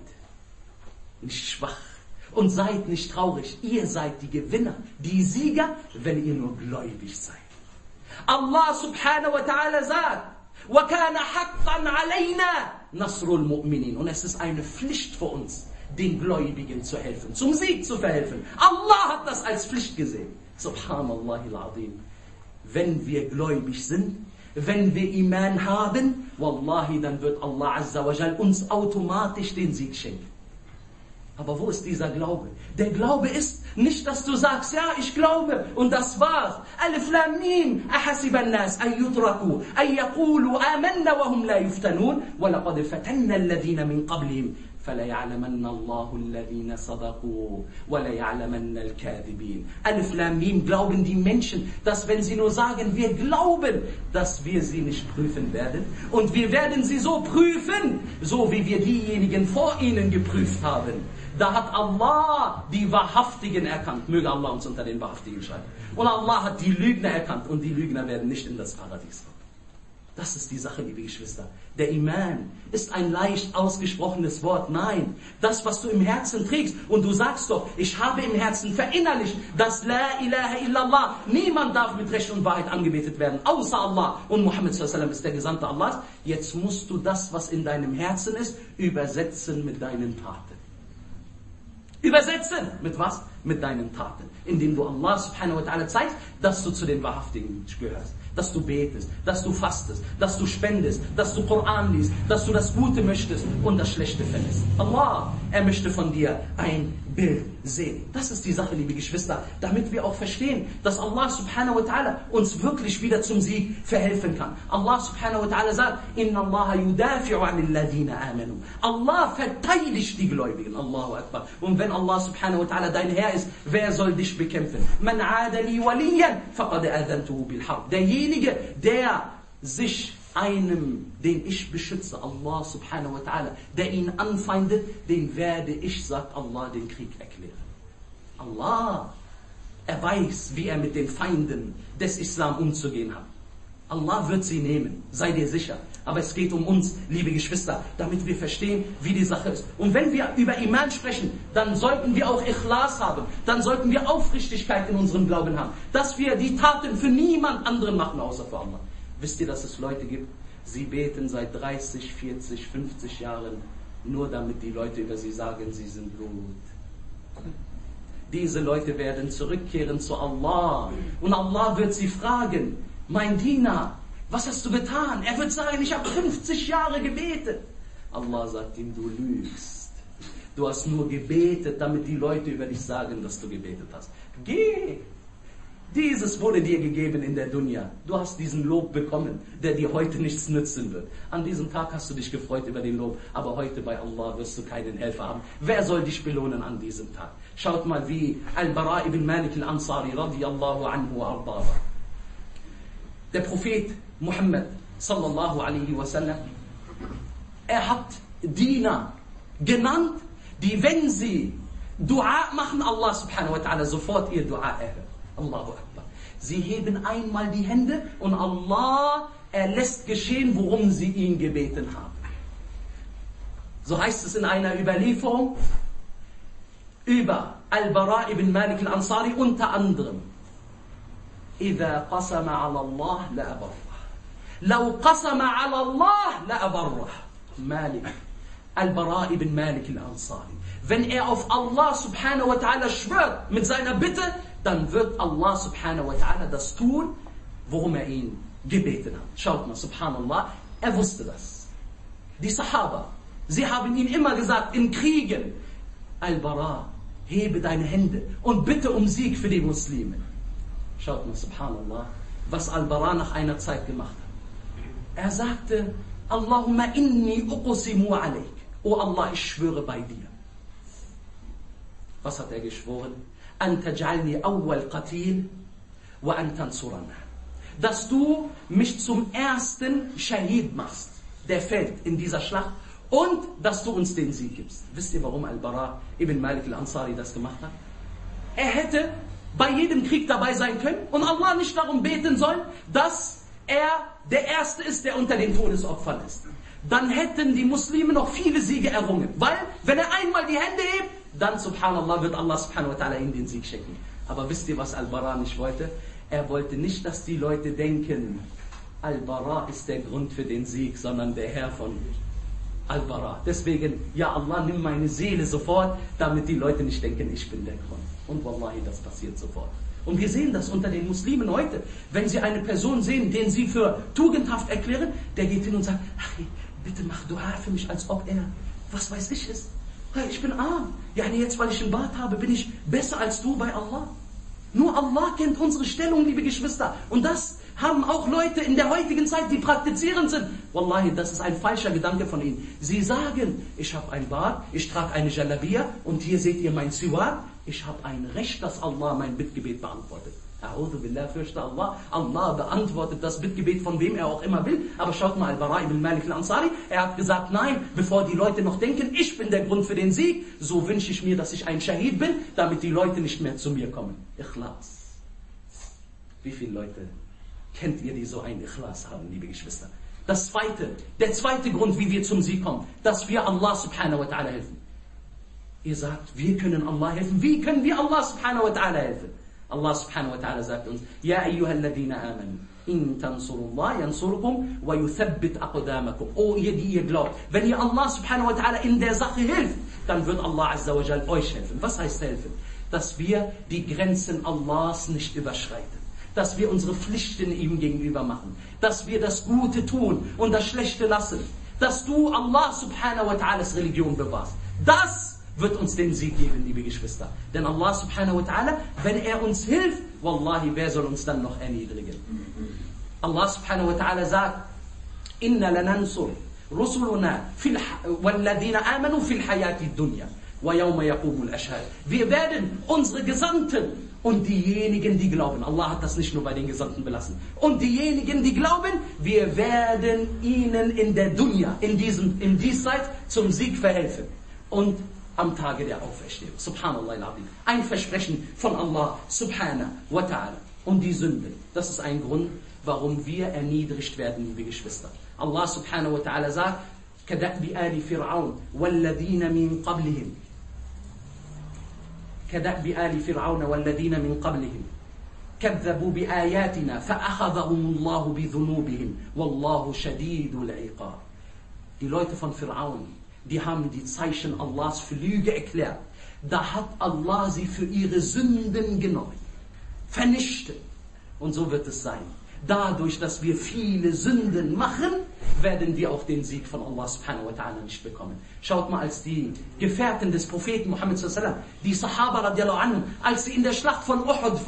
nicht schwach und seid nicht traurig. Ihr seid die Gewinner, die Sieger, wenn ihr nur gläubig seid. Allah subhanahu wa ta'ala sagt, وَكَانَ حَقًّا عَلَيْنَا نَصْرُ الْمُؤْمِنِينَ. Und es ist eine Pflicht für uns, den Gläubigen zu helfen, zum Sieg zu verhelfen. Allah hat das als Pflicht gesehen. Subhanallah al-Azim. Wenn wir gläubig sind, wenn wir Iman haben, Wallahi, dann wird Allah Azza wa Jal uns automatisch den Sieg schenken. Aber wo ist dieser Glaube? Der Glaube ist nicht, dass du sagst, ja, ich glaube, und das war's. Alif Lam Mim, ahasiba an-nas an yutraku, an yaqulu amanna wa hum la yuftanun, wa laqad fatanna alladhina min qablihim, فَلَيَعْلَمَنَّ اللَّهُ الَّذِينَ صَدَقُوا وَلَيَعْلَمَنَّ الْكَاذِبِينَ. Alif Lam Mim, glauben die Menschen, dass wenn sie nur sagen, wir glauben, dass wir sie nicht prüfen werden. Und wir werden sie so prüfen, so wie wir diejenigen vor ihnen geprüft haben. Da hat Allah die Wahrhaftigen erkannt. Möge Allah uns unter den Wahrhaftigen schreiben. Und Allah hat die Lügner erkannt. Und die Lügner werden nicht in das Paradies kommen. Das ist die Sache, liebe Geschwister. Der Iman ist ein leicht ausgesprochenes Wort. Nein, das, was du im Herzen trägst. Und du sagst doch, ich habe im Herzen verinnerlicht, dass La ilaha illallah, niemand darf mit Recht und Wahrheit angebetet werden, außer Allah. Und Muhammad sallallahu alaihi wasallam ist der Gesandte Allahs. Jetzt musst du das, was in deinem Herzen ist, übersetzen mit deinen Taten. Übersetzen. Mit was? Mit deinen Taten. Indem du Allah subhanahu wa ta'ala zeigst, dass du zu den Wahrhaftigen gehörst. Dass du betest, dass du fastest, dass du spendest, dass du Koran liest, dass du das Gute möchtest und das Schlechte verlässt. Allah, er möchte von dir ein Bild sehen. Das ist die Sache, liebe Geschwister, damit wir auch verstehen, dass Allah subhanahu wa ta'ala uns wirklich wieder zum Sieg verhelfen kann. Allah subhanahu wa ta'ala sagt, Inna Allah yudafi'u anil ladina amanu. Allah verteidigt die Gläubigen. Allahu Akbar. Und wenn Allah subhanahu wa ta'ala dein Herr ist, wer soll dich bekämpfen? Man aada li waliyan, faqad adhantuhu bil harb. Derjenige, der sich einem, den ich beschütze, Allah subhanahu wa ta'ala, der ihn anfeindet, den werde ich, sagt Allah, den Krieg erklären. Allah, er weiß, wie er mit den Feinden des Islam umzugehen hat. Allah wird sie nehmen, sei dir sicher. Aber es geht um uns, liebe Geschwister, damit wir verstehen, wie die Sache ist. Und wenn wir über Iman sprechen, dann sollten wir auch Ikhlas haben. Dann sollten wir Aufrichtigkeit in unserem Glauben haben. Dass wir die Taten für niemand anderen machen, außer für Allah. Wisst ihr, dass es Leute gibt, sie beten seit 30, 40, 50 Jahren, nur damit die Leute über sie sagen, sie sind gut. Diese Leute werden zurückkehren zu Allah. Und Allah wird sie fragen, mein Diener, was hast du getan? Er wird sagen, ich habe 50 Jahre gebetet. Allah sagt ihm, du lügst. Du hast nur gebetet, damit die Leute über dich sagen, dass du gebetet hast. Geh! Dieses wurde dir gegeben in der Dunya. Du hast diesen Lob bekommen, der dir heute nichts nützen wird. An diesem Tag hast du dich gefreut über den Lob, aber heute bei Allah wirst du keinen Helfer haben. Wer soll dich belohnen an diesem Tag? Schaut mal, wie Al-Bara ibn Malik al-Ansari radiyallahu anhu ardawa. Der Prophet Muhammad sallallahu alaihi wasallam, er hat Diener genannt, die, wenn sie Dua machen, Allah subhanahu wa ta'ala sofort ihr Dua erhört. Allahu Akbar. Sie heben einmal die Hände und Allah, er lässt geschehen, worum sie ihn gebeten haben. So heißt es in einer Überlieferung über Al-Bara ibn Malik al-Ansari unter anderem. إذا قسم على الله لأبره لو قسم على الله لأبره Malik Al-Bara ibn Malik al-Ansari. Wenn er auf Allah subhanahu wa ta'ala schwört mit seiner Bitte, dann wird Allah subhanahu wa ta'ala das tun, worum er ihn gebeten hat. Schaut mal, subhanallah, er wusste das. Die Sahaba, sie haben ihm immer gesagt, in Kriegen, Al-Bara, hebe deine Hände und bitte um Sieg für die Muslime. Schaut mal, subhanallah, was Al-Bara nach einer Zeit gemacht hat. Er sagte, Allahumma inni uqsimu alayk. O Allah, ich schwöre bei dir. Was hat er geschworen? An taj'alni awwal qatil wa an tansurana. Dass du mich zum ersten Shahid machst, der fällt in dieser Schlacht, und dass du uns den Sieg gibst. Wisst ihr, warum Al-Bara ibn Malik al-Ansari das gemacht hat? Er hätte bei jedem Krieg dabei sein können und Allah nicht darum beten sollen, dass er der Erste ist, der unter den Todesopfern ist. Dann hätten die Muslime noch viele Siege errungen. Weil, wenn er einmal die Hände hebt, dann, subhanallah, wird Allah subhanahu wa ta'ala ihm den Sieg schenken. Aber wisst ihr, was Al-Bara nicht wollte? Er wollte nicht, dass die Leute denken, Al-Bara ist der Grund für den Sieg, sondern der Herr von Al-Bara. Deswegen, ja Allah, nimm meine Seele sofort, damit die Leute nicht denken, ich bin der Grund. Und wallahi, das passiert sofort. Und wir sehen das unter den Muslimen heute. Wenn sie eine Person sehen, den sie für tugendhaft erklären, der geht hin und sagt, ach, bitte mach Dua für mich, als ob er, was weiß ich, ist. Ich bin arm. Ja, jetzt, weil ich einen Bart habe, bin ich besser als du bei Allah. Nur Allah kennt unsere Stellung, liebe Geschwister. Und das haben auch Leute in der heutigen Zeit, die praktizierend sind. Wallahi, das ist ein falscher Gedanke von ihnen. Sie sagen, ich habe ein Bart, ich trage eine Jalabia und hier seht ihr mein Siwak. Ich habe ein Recht, dass Allah mein Bittgebet beantwortet. A'udhu billah, fürchte Allah. Allah beantwortet das Bittgebet von wem er auch immer will. Aber schaut mal, Al-Bara ibn Malik al-Ansari, er hat gesagt, nein, bevor die Leute noch denken, ich bin der Grund für den Sieg, so wünsche ich mir, dass ich ein Shahid bin, damit die Leute nicht mehr zu mir kommen. Ikhlas. Wie viele Leute kennt ihr, die so ein Ikhlas haben, liebe Geschwister? Der zweite Grund, wie wir zum Sieg kommen, dass wir Allah subhanahu wa ta'ala helfen. Ihr sagt, wir können Allah helfen. Wie können wir Allah subhanahu wa ta'ala helfen? Allah subhanahu wa ta'ala sagt uns, Ja ayyuhalladhina amanu, in tansurullah yansurukum wa yuthabbit aqdamakum. Oh ihr, die ihr glaubt, wenn ihr Allah subhanahu wa ta'ala in der Sache hilft, dann wird Allah azza wa jal euch helfen. Was heißt helfen? Dass wir die Grenzen Allahs nicht überschreiten. Dass wir unsere Pflichten ihm gegenüber machen. Dass wir das Gute tun und das Schlechte lassen. Dass du Allah subhanahu wa ta'alas Religion bewahrst. Das wird uns den Sieg geben, liebe Geschwister. Denn Allah subhanahu wa ta'ala, wenn er uns hilft, wallahi, wer soll uns dann noch erniedrigen? Allah subhanahu wa ta'ala sagt, Inna lanansur rusuluna walladhina amanu fil hayati dunya wa yawma yaqumul ashhad. Wir werden unsere Gesandten und diejenigen, die glauben, Allah hat das nicht nur bei den Gesandten belassen, und diejenigen, die glauben, wir werden ihnen in der Dunya, im Diesseits zum Sieg verhelfen. Und am Tage der Auferstehung. Subhanallah al-Azim. Ein Versprechen von Allah subhanahu wa ta'ala. Und die Sünde. Das ist ein Grund, warum wir erniedrigt werden, liebe Geschwister. Allah subhanahu wa ta'ala sagt, كَدَأْبِ آلِ فِرْعَوْنَ وَالَّذِينَ مِنْ قَبْلِهِمْ كَدَأْبِ آلِ فِرْعَوْنَ وَالَّذِينَ مِنْ قَبْلِهِمْ كَذَّبُوا بِآيَاتِنَا فَأَخَذَهُمُ اللَّهُ بِذُنُوبِهِمْ وَاللَّهُ شَدِيدُ الْعِقَابِ. Die Leute von Fir'aun, die haben die Zeichen Allahs für Lüge erklärt. Da hat Allah sie für ihre Sünden genommen, vernichtet. Und so wird es sein. Dadurch, dass wir viele Sünden machen, werden wir auch den Sieg von Allah subhanahu wa ta'ala nicht bekommen. Schaut mal, als die Gefährten des Propheten Muhammad sallallahu alaihi wasallam, die Sahaba radiallahu anhum, als sie in der Schlacht von Uhud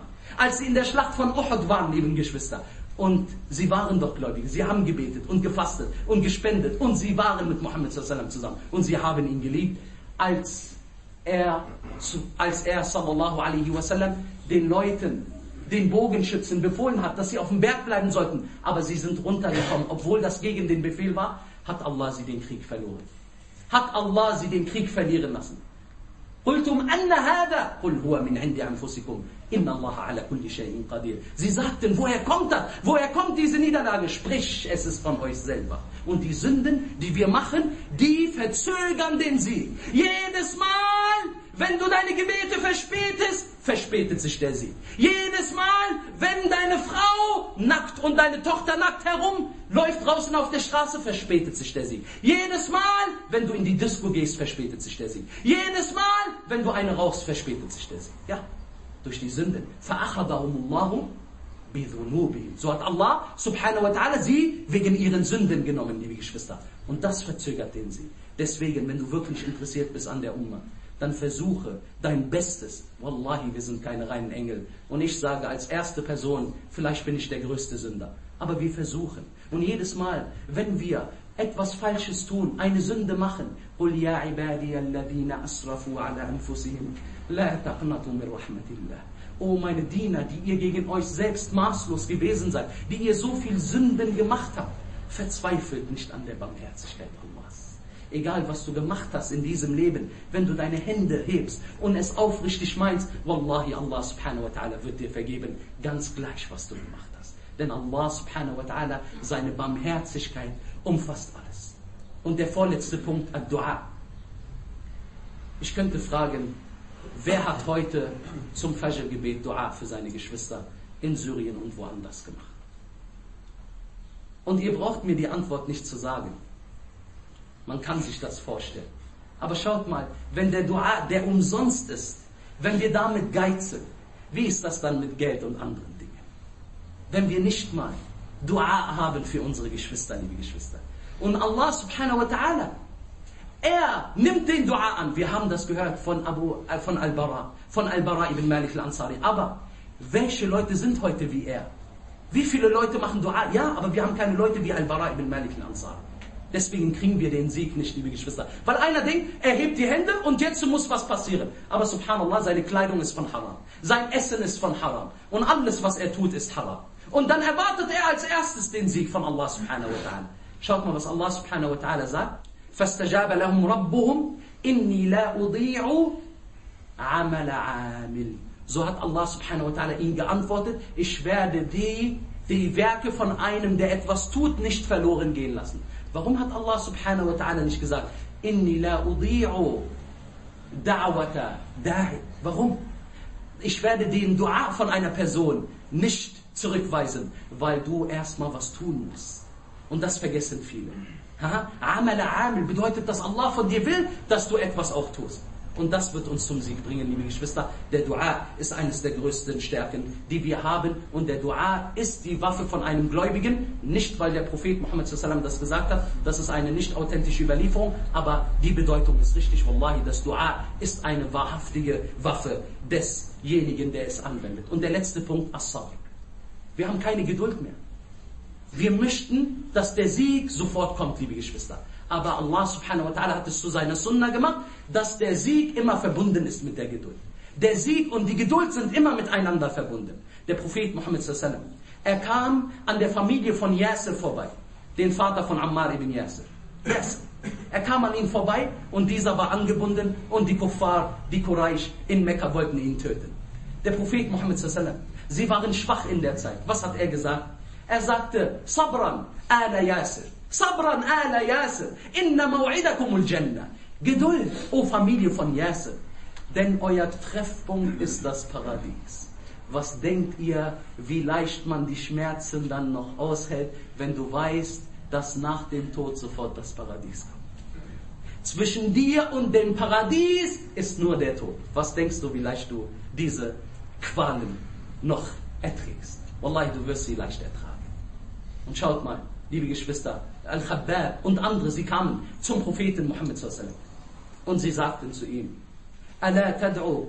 waren, lieben Geschwister, und sie waren doch Gläubige, sie haben gebetet und gefastet und gespendet und sie waren mit Muhammad sallallahu alaihi wasallam zusammen und sie haben ihn geliebt, als er sallallahu alaihi wasallam den Leuten, den Bogenschützen befohlen hat, dass sie auf dem Berg bleiben sollten, aber sie sind runtergekommen, obwohl das gegen den Befehl war, hat Allah sie den Krieg verloren. Hat Allah sie den Krieg verlieren lassen. قُلْتُمْ أَنَّ هَذَا قُلْ هُوَ مِنْ عِنْدِ أَنفُسِكُمْ إِنَّ اللَّهَ عَلَى كُلِّ شَيْءٍ قَدِيرٌ. Sie sagten, woher kommt das? Woher kommt diese Niederlage? Sprich, es ist von euch selber. Und die Sünden, die wir machen, die verzögern den Sieg. Jedes Mal, wenn du deine Gebete verspätest, verspätet sich der Sieg. Jedes Mal, wenn deine Frau nackt und deine Tochter nackt herumläuft draußen auf der Straße, verspätet sich der Sieg. Jedes Mal, wenn du in die Disco gehst, verspätet sich der Sieg. Jedes Mal, wenn du eine rauchst, verspätet sich der Sieg. Ja, durch die Sünden. فَأَخَذَهُمُ اللَّهُ بِذُنُوبِهِمْ. So hat Allah subhanahu wa ta'ala sie wegen ihren Sünden genommen, liebe Geschwister. Und das verzögert den Sieg. Deswegen, wenn du wirklich interessiert bist an der Ummah, dann versuche dein Bestes. Wallahi, wir sind keine reinen Engel. Und ich sage als erste Person, vielleicht bin ich der größte Sünder. Aber wir versuchen. Und jedes Mal, wenn wir etwas Falsches tun, eine Sünde machen, قُلْ يَا عِبَادِيَ الَّذِينَ أَسْرَفُوا عَلَى أَنفُسِهِمْ لَا تَقْنَطُوا مِنْ رَحْمَةِ اللَّهِ. O meine Diener, die ihr gegen euch selbst maßlos gewesen seid, die ihr so viel Sünden gemacht habt, verzweifelt nicht an der Barmherzigkeit Allahs. Egal was du gemacht hast in diesem Leben, wenn du deine Hände hebst und es aufrichtig meinst, Wallahi, Allah subhanahu wa ta'ala wird dir vergeben, ganz gleich was du gemacht hast. Denn Allah subhanahu wa ta'ala, seine Barmherzigkeit umfasst alles. Und der vorletzte Punkt, Ad-Dua. Ich könnte fragen, wer hat heute zum Fajr-Gebet Dua für seine Geschwister in Syrien und woanders gemacht? Und ihr braucht mir die Antwort nicht zu sagen. Man kann sich das vorstellen. Aber schaut mal, wenn der Dua, der umsonst ist, wenn wir damit geizen, wie ist das dann mit Geld und anderen Dingen? Wenn wir nicht mal Dua haben für unsere Geschwister, liebe Geschwister. Und Allah subhanahu wa ta'ala, er nimmt den Dua an. Wir haben das gehört von Al-Bara ibn Malik al-Ansari. Aber welche Leute sind heute wie er? Wie viele Leute machen Dua? Ja, aber wir haben keine Leute wie Al-Bara ibn Malik al-Ansari. Deswegen kriegen wir den Sieg nicht, liebe Geschwister. Weil einer denkt, er hebt die Hände und jetzt muss was passieren. Aber subhanallah, seine Kleidung ist von Haram. Sein Essen ist von Haram. Und alles, was er tut, ist Haram. Und dann erwartet er als erstes den Sieg von Allah subhanahu wa ta'ala. Schaut mal, was Allah subhanahu wa ta'ala sagt. فَاسْتَجَابَ لَهُمْ رَبُّهُمْ إِنِّي لَا أُضِيعُ عَمَلَ عَامِلٍ. So hat Allah subhanahu wa ta'ala ihnen geantwortet, ich werde die Werke von einem, der etwas tut, nicht verloren gehen lassen. Warum hat Allah subhanahu wa ta'ala nicht gesagt, Inni la udi'u da'wata da'i? Warum? Ich werde den Dua von einer Person nicht zurückweisen, weil du erstmal was tun musst. Und das vergessen viele. Amala amil bedeutet, dass Allah von dir will, dass du etwas auch tust. Und das wird uns zum Sieg bringen, liebe Geschwister. Der Dua ist eines der größten Stärken, die wir haben. Und der Dua ist die Waffe von einem Gläubigen. Nicht, weil der Prophet Muhammad sallallahu alaihi wasallam das gesagt hat. Das ist eine nicht authentische Überlieferung. Aber die Bedeutung ist richtig. Wallahi, das Dua ist eine wahrhaftige Waffe desjenigen, der es anwendet. Und der letzte Punkt, As-Sabr. Wir haben keine Geduld mehr. Wir möchten, dass der Sieg sofort kommt, liebe Geschwister. Aber Allah subhanahu wa ta'ala hat es zu seiner Sunnah gemacht, dass der Sieg immer verbunden ist mit der Geduld. Der Sieg und die Geduld sind immer miteinander verbunden. Der Prophet Muhammad sallallahu alaihi wasallam, er kam an der Familie von Yasir vorbei, den Vater von Ammar ibn Yasir. Er kam an ihn vorbei und dieser war angebunden und die Kuffar, die Quraysh in Mekka wollten ihn töten. Der Prophet Muhammad sallallahu alaihi wasallam, sie waren schwach in der Zeit. Was hat er gesagt? Er sagte, Sabran ala Yasir. Sabran ala Yasir, inna maw'idakumul Jannah. Geduld, o Familie von Yasir, denn euer Treffpunkt ist das Paradies. Was denkt ihr, wie leicht man die Schmerzen dann noch aushält, wenn du weißt, dass nach dem Tod sofort das Paradies kommt? Zwischen dir und dem Paradies ist nur der Tod. Was denkst du, wie leicht du diese Qualen noch erträgst? Wallahi, du wirst sie leicht ertragen. Und schaut mal, liebe Geschwister, Al-Khabbab und andere, sie kamen zum Propheten Muhammad sallallahu alaihi wasallam und sie sagten zu ihm, Ala tad'u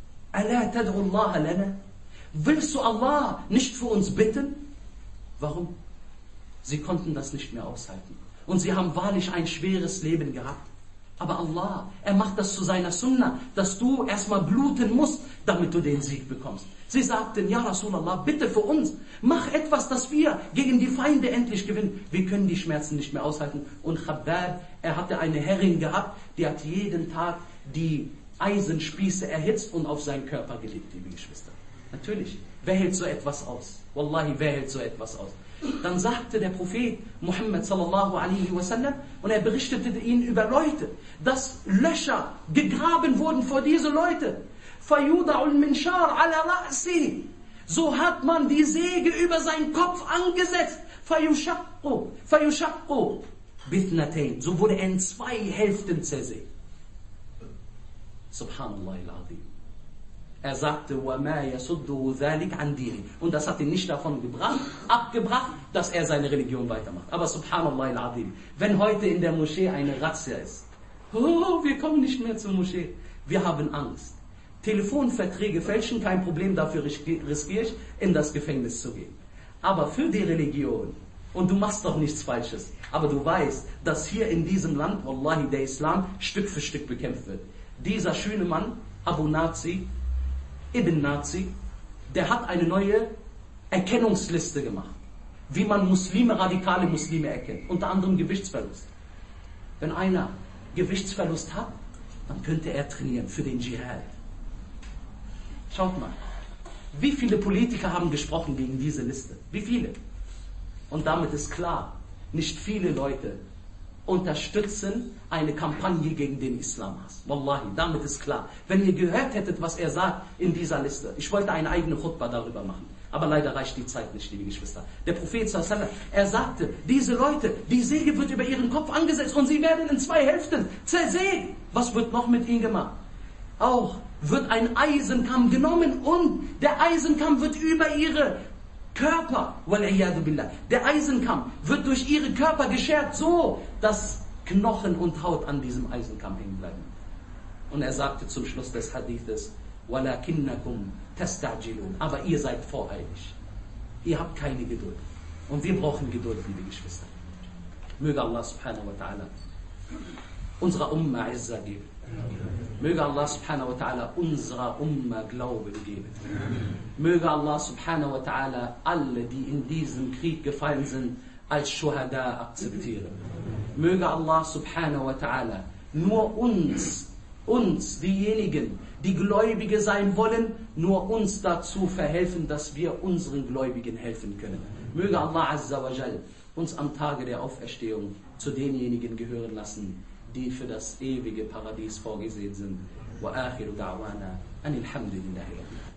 Allah lana? Willst du Allah nicht für uns bitten? Warum? Sie konnten das nicht mehr aushalten. Und sie haben wahrlich ein schweres Leben gehabt. Aber Allah, er macht das zu seiner Sunnah, dass du erstmal bluten musst, damit du den Sieg bekommst. Sie sagten, ja Rasulallah, bitte für uns, mach etwas, dass wir gegen die Feinde endlich gewinnen. Wir können die Schmerzen nicht mehr aushalten. Und Khabbab, er hatte eine Herrin gehabt, die hat jeden Tag die Eisenspieße erhitzt und auf seinen Körper gelegt, liebe Geschwister. Natürlich, wer hält so etwas aus? Wallahi, wer hält so etwas aus? Dann sagte der Prophet Muhammad sallallahu alaihi wasallam, und er berichtete ihnen über Leute, dass Löcher gegraben wurden vor diese Leute. فَيُوضَعُ الْمِنْشَارَ عَلَى رَأْسِهِ. So hat man die Säge über seinen Kopf angesetzt. فَيُشَقُّ بِثْنَتَيْن. So wurde er in 2 Hälften zersägt. Subhanallah al-Azim. Er sagte, وَمَا يَسُدُّهُ ذَلِكَ عَنْ دِينِهِ. Und das hat ihn nicht davon abgebracht, dass er seine Religion weitermacht. Aber Subhanallah al-Azim, wenn heute in der Moschee eine Razzia ist, wir kommen nicht mehr zur Moschee. Wir haben Angst. Telefonverträge fälschen, kein Problem, dafür riskiere ich, in das Gefängnis zu gehen. Aber für die Religion, und du machst doch nichts Falsches, aber du weißt, dass hier in diesem Land, Wallahi, der Islam Stück für Stück bekämpft wird. Dieser schöne Mann, Abu Nazi, Ibn Nazi, der hat eine neue Erkennungsliste gemacht, wie man Muslime, radikale Muslime erkennt, unter anderem Gewichtsverlust. Wenn einer Gewichtsverlust hat, dann könnte er trainieren für den Dschihad. Schaut mal, wie viele Politiker haben gesprochen gegen diese Liste? Wie viele? Und damit ist klar, nicht viele Leute unterstützen eine Kampagne gegen den Islamhass. Wallahi, damit ist klar. Wenn ihr gehört hättet, was er sagt in dieser Liste, ich wollte eine eigene Khutbah darüber machen, aber leider reicht die Zeit nicht, liebe Geschwister. Der Prophet sallallahu alaihi wasallam, er sagte, diese Leute, die Säge wird über ihren Kopf angesetzt und sie werden in 2 Hälften zersägt. Was wird noch mit ihnen gemacht? Auch wird ein Eisenkamm genommen und der Eisenkamm wird über ihre Körper, der Eisenkamm wird durch ihre Körper geschert, so dass Knochen und Haut an diesem Eisenkamm hängen bleiben. Und er sagte zum Schluss des Hadithes, وَلَكِنَّكُمْ تَسْتَعْجِلُونَ. Aber ihr seid voreilig. Ihr habt keine Geduld. Und wir brauchen Geduld, liebe Geschwister. Möge Allah subhanahu wa ta'ala unserer Umma Izza geben. Möge Allah subhanahu wa ta'ala unserer Umma Glauben geben. Möge Allah subhanahu wa ta'ala alle, die in diesem Krieg gefallen sind, als Shuhada akzeptieren. Möge Allah subhanahu wa ta'ala nur uns, diejenigen, die Gläubige sein wollen, nur uns dazu verhelfen, dass wir unseren Gläubigen helfen können. Möge Allah azza wa jal uns am Tage der Auferstehung zu denjenigen gehören lassen, die für das ewige Paradies vorgesehen sind. Wa akhiru da'wana anil hamdulillahi.